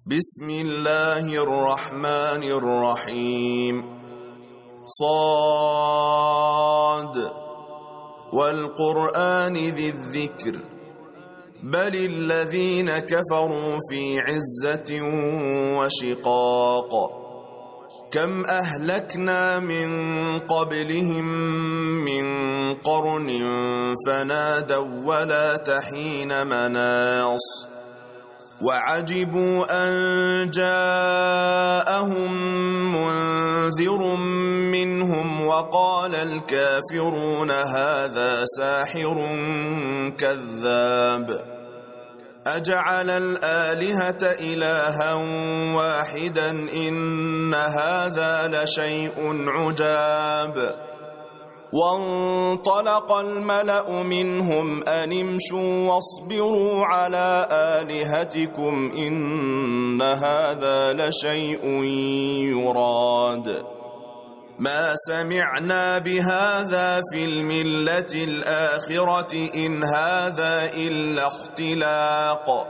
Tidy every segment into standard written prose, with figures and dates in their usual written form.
بسم الله الرحمن الرحيم. صاد والقرآن ذي الذكر بل الذين كفروا في عزة وشقاق. كم أهلكنا من قبلهم من قرن فنادوا ولا تحين مناص. وعجبوا أن جاءهم منذر منهم وقال الكافرون هذا ساحر كذاب. أجعل الآلهة إلها واحدا إن هذا لشيء عجاب. وانطلق الملأ منهم أن امشوا واصبروا على آلهتكم إن هذا لشيء يراد. ما سمعنا بهذا في الملة الآخرة إن هذا إلا اختلاق.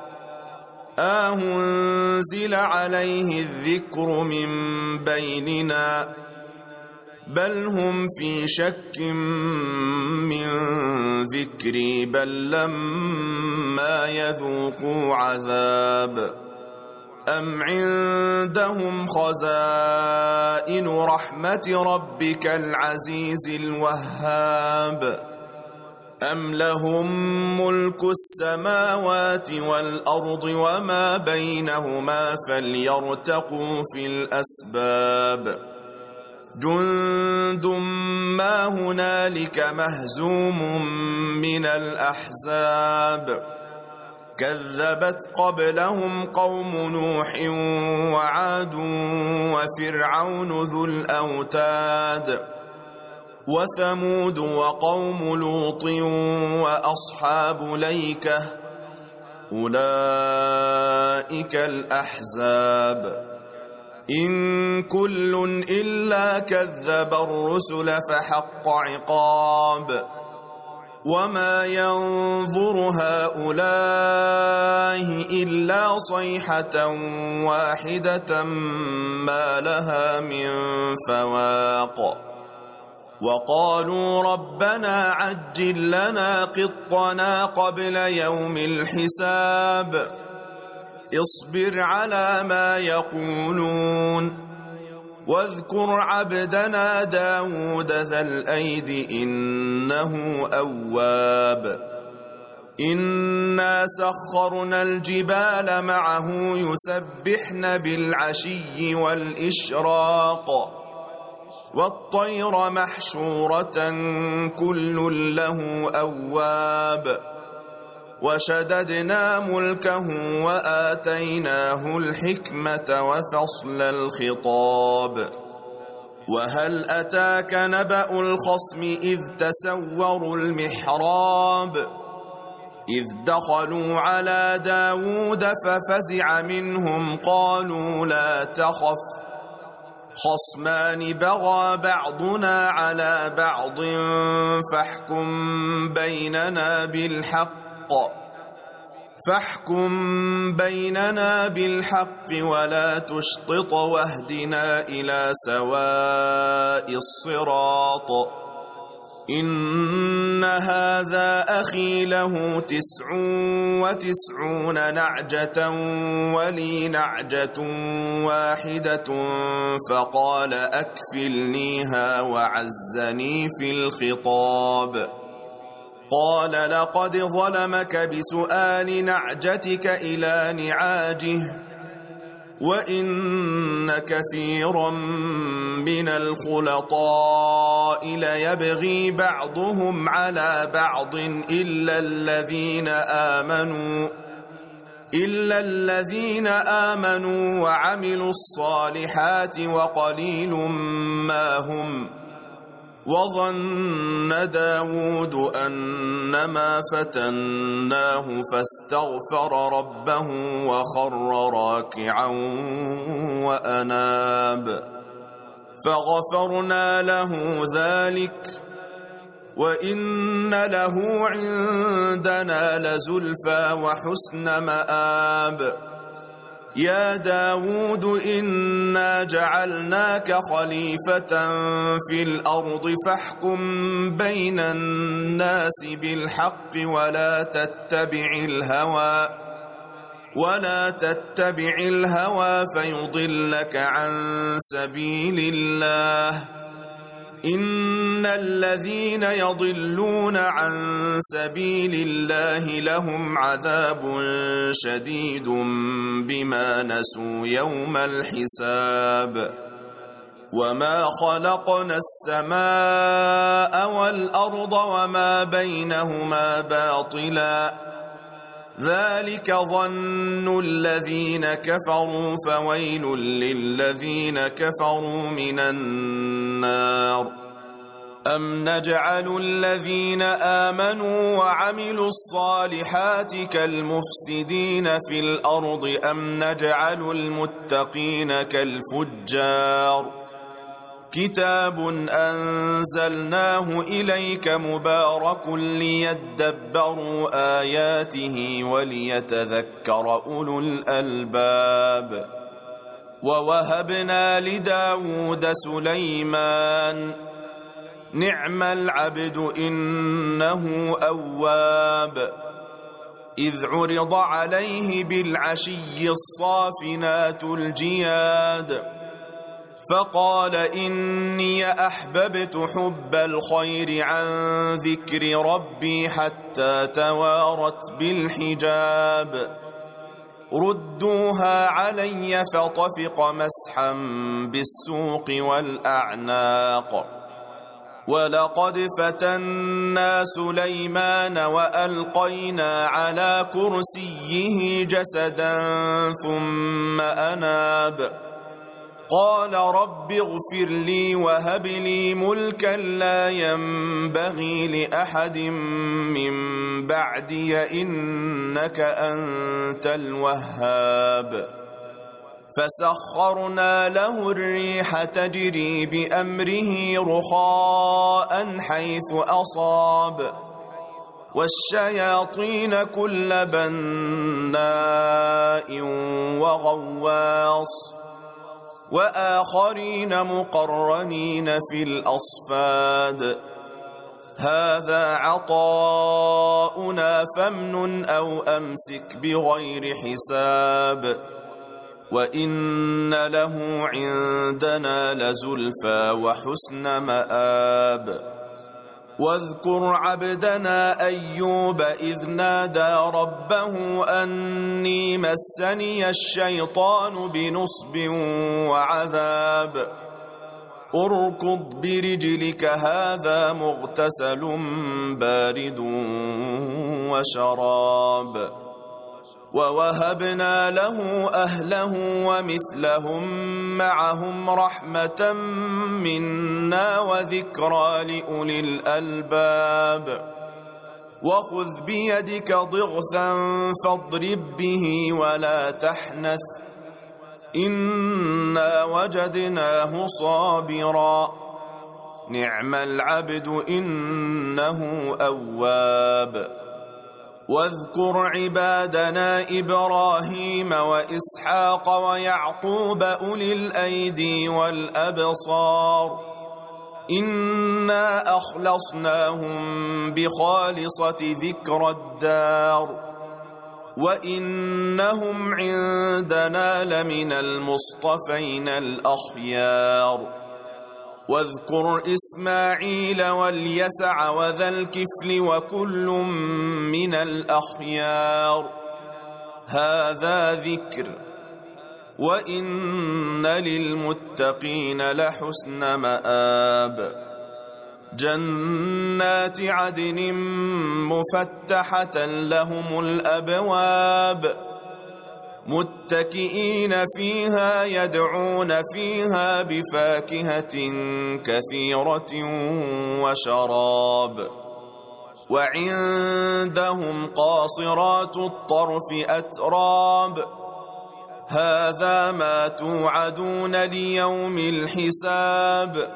أنزل عليه الذكر من بيننا بل هم في شك من ذكري بل لما يذوقوا عذاب. أم عندهم خزائن رحمة ربك العزيز الوهاب. أم لهم ملك السماوات والأرض وما بينهما فليرتقوا في الأسباب. جند ما هنالك مهزوم من الأحزاب. كذبت قبلهم قوم نوح وعاد وفرعون ذو الأوتاد وثمود وقوم لوط وأصحاب ليكة أولئك الأحزاب. إن كل إلا كذب الرسل فحق عقاب. وما ينظر هؤلاء إلا صيحة واحدة ما لها من فواق. وقالوا ربنا عجل لنا قطنا قبل يوم الحساب. اصبر على ما يقولون واذكر عبدنا داود ذا الأيد إنه أواب. إنا سخرنا الجبال معه يسبحن بالعشي والإشراق والطير محشورة كل له أواب. وشددنا ملكه وآتيناه الحكمة وفصل الخطاب. وهل أتاك نبأ الخصم إذ تسوروا المحراب. إذ دخلوا على داود ففزع منهم قالوا لا تخف خصمان بغى بعضنا على بعض فاحكم بيننا بالحق ولا تشطط واهدنا إلى سواء الصراط. إن هذا أخي له 99 نعجة ولي نعجة واحدة فقال أكفلنيها وعزني في الخطاب. قال لقد ظلمك بسؤال نعجتك إلى نعاجه وإن كثيرا من الخلطاء ليبغي بعضهم على بعض إلا الذين آمنوا وعملوا الصالحات وقليل ما هم. وظن داود أنما فتناه فاستغفر ربه وخر راكعا وأناب. فغفرنا له ذلك وإن له عندنا لزلفى وحسن مآب يا داود إنا جعلناك خليفة في الأرض فاحكم بين الناس بالحق ولا تتبع الهوى فيضلك عن سبيل الله. إن الذين يضلون عن سبيل الله لهم عذاب شديد بما نسوا يوم الحساب. وما خلقنا السماء والأرض وما بينهما باطلا ذلك ظن الذين كفروا فويل للذين كفروا من النار. أم نجعل الذين آمنوا وعملوا الصالحات كالمفسدين في الأرض أم نجعل المتقين كالفجار. كتاب أنزلناه إليك مبارك ليدبروا آياته وليتذكر أولو الألباب. ووهبنا لداود سليمان نعم العبد إنه أواب. إذ عرض عليه بالعشي الصافنات الجياد فقال إني أحببت حب الخير عن ذكر ربي حتى توارت بالحجاب. ردوها علي فطفق مسحا بالسوق والأعناق. ولقد فتنا سليمان وألقينا على كرسيه جسدا ثم أناب. قال رب اغفر لي وهب لي ملكا لا ينبغي لأحد من بعدي إنك أنت الوهاب. فسخرنا له الريح تجري بأمره رخاء حيث أصاب والشياطين كل بناء وغواص وآخرين مقرنين في الأصفاد. هذا عطاؤنا فامنن أو أمسك بغير حساب. وإن له عندنا لزلفى وحسن مآب. واذكر عبدنا أيوب إذ نادى ربه أني مسني الشيطان بنصب وعذاب. اركض برجلك هذا مغتسل بارد وشراب. ووهبنا له أهله ومثلهم معهم رحمة منا وذكرى لأولي الألباب. وخذ بيدك ضغثا فاضرب به ولا تحنث إنا وجدناه صابرا نعم العبد إنه أواب. واذكر عبادنا إبراهيم وإسحاق ويعقوب أولي الأيدي والأبصار إنا أخلصناهم بخالصة ذكر الدار وإنهم عندنا لمن المصطفين الأخيار. واذكر إسماعيل واليسع وذا الكفل وكل من الأخيار. هذا ذكر وإن للمتقين لحسن مآب. جنات عدن مفتحة لهم الأبواب متكئين فيها يدعون فيها بفاكهة كثيرة وشراب. وعندهم قاصرات الطرف أتراب. هذا ما توعدون ليوم الحساب.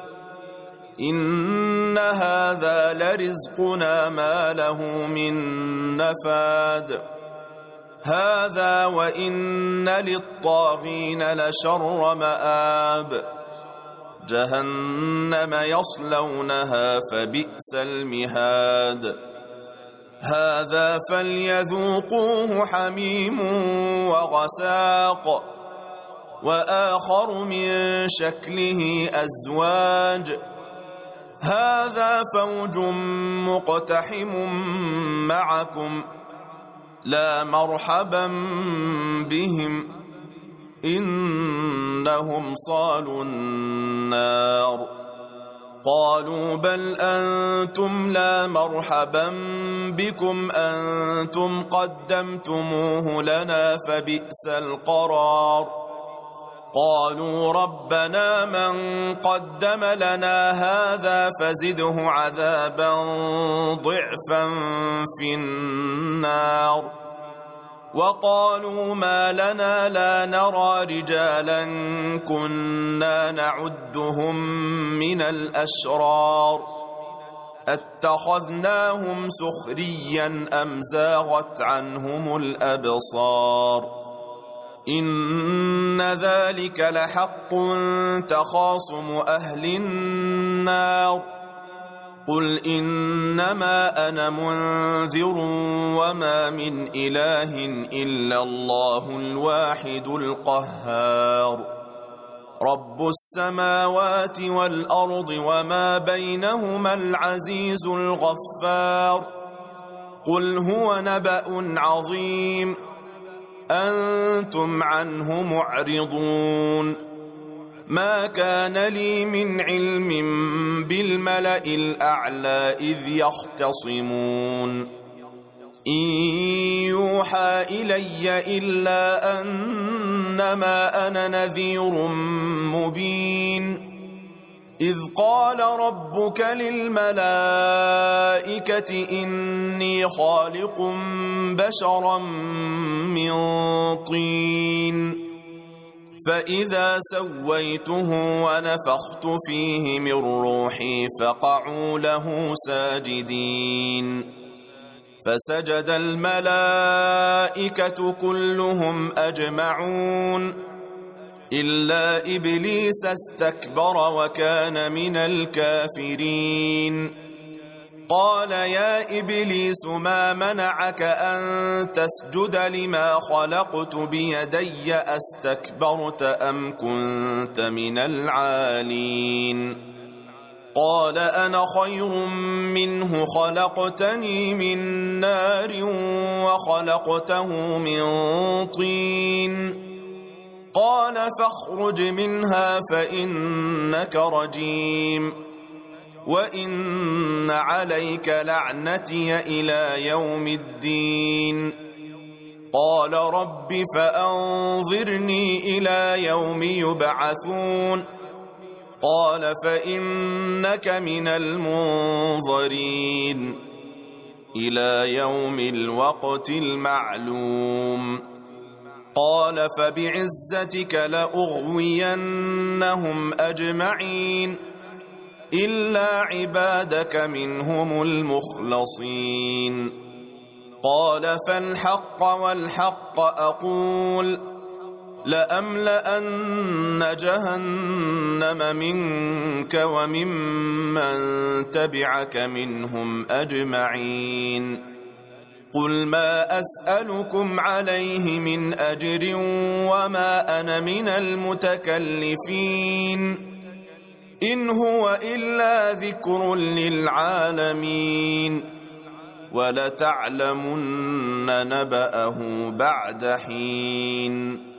إن هذا لرزقنا ما له من نفاد. هذا وإن للطاغين لشر مآب جهنم يصلونها فبئس المهاد هذا فليذوقوه حميم وغساق وآخر من شكله أزواج هذا فوج مقتحم معكم لا مرحبا بهم إنهم صالوا النار قالوا بل أنتم لا مرحبا بكم أنتم قدمتموه لنا فبئس القرار قالوا ربنا من قدم لنا هذا فزده عذابا ضعفا في النار وقالوا ما لنا لا نرى رجالا كنا نعدهم من الأشرار اتخذناهم سخريا أم زاغت عنهم الأبصار إن ذلك لحق تخاصم أهل النار قل إنما أنا منذر وما من إله إلا الله الواحد القهار رب السماوات والأرض وما بينهما العزيز الغفار قل هو نبأ عظيم أنتم عنه معرضون ما كان لي من علم بالملأ الأعلى إذ يختصمون إن يوحى إلي إلا أنما أنا نذير مبين إذ قال ربك للملائكة إني خالق بشرا من طين فإذا سويته ونفخت فيه من روحي فقعوا له ساجدين فسجد الملائكة كلهم أجمعون إلا إبليس استكبر وكان من الكافرين قال يا إبليس ما منعك أن تسجد لما خلقت بيدي أستكبرت أم كنت من العالين قال أنا خير منه خلقتني من نار وخلقته من طين قال فاخرج منها فإنك رجيم وإن عليك لعنتي إلى يوم الدين قال رب فأنظرني إلى يوم يبعثون قال فإنك من المنظرين إلى يوم الوقت المعلوم قال فبعزتك لأغوينهم أجمعين إلا عبادك منهم المخلصين قال فالحق والحق أقول لأملأن جهنم منك وممن تبعك منهم أجمعين قل ما أسألكم عليه من أجر وما أنا من المتكلفين إن هو إلا ذكر للعالمين ولتعلمن نبأه بعد حين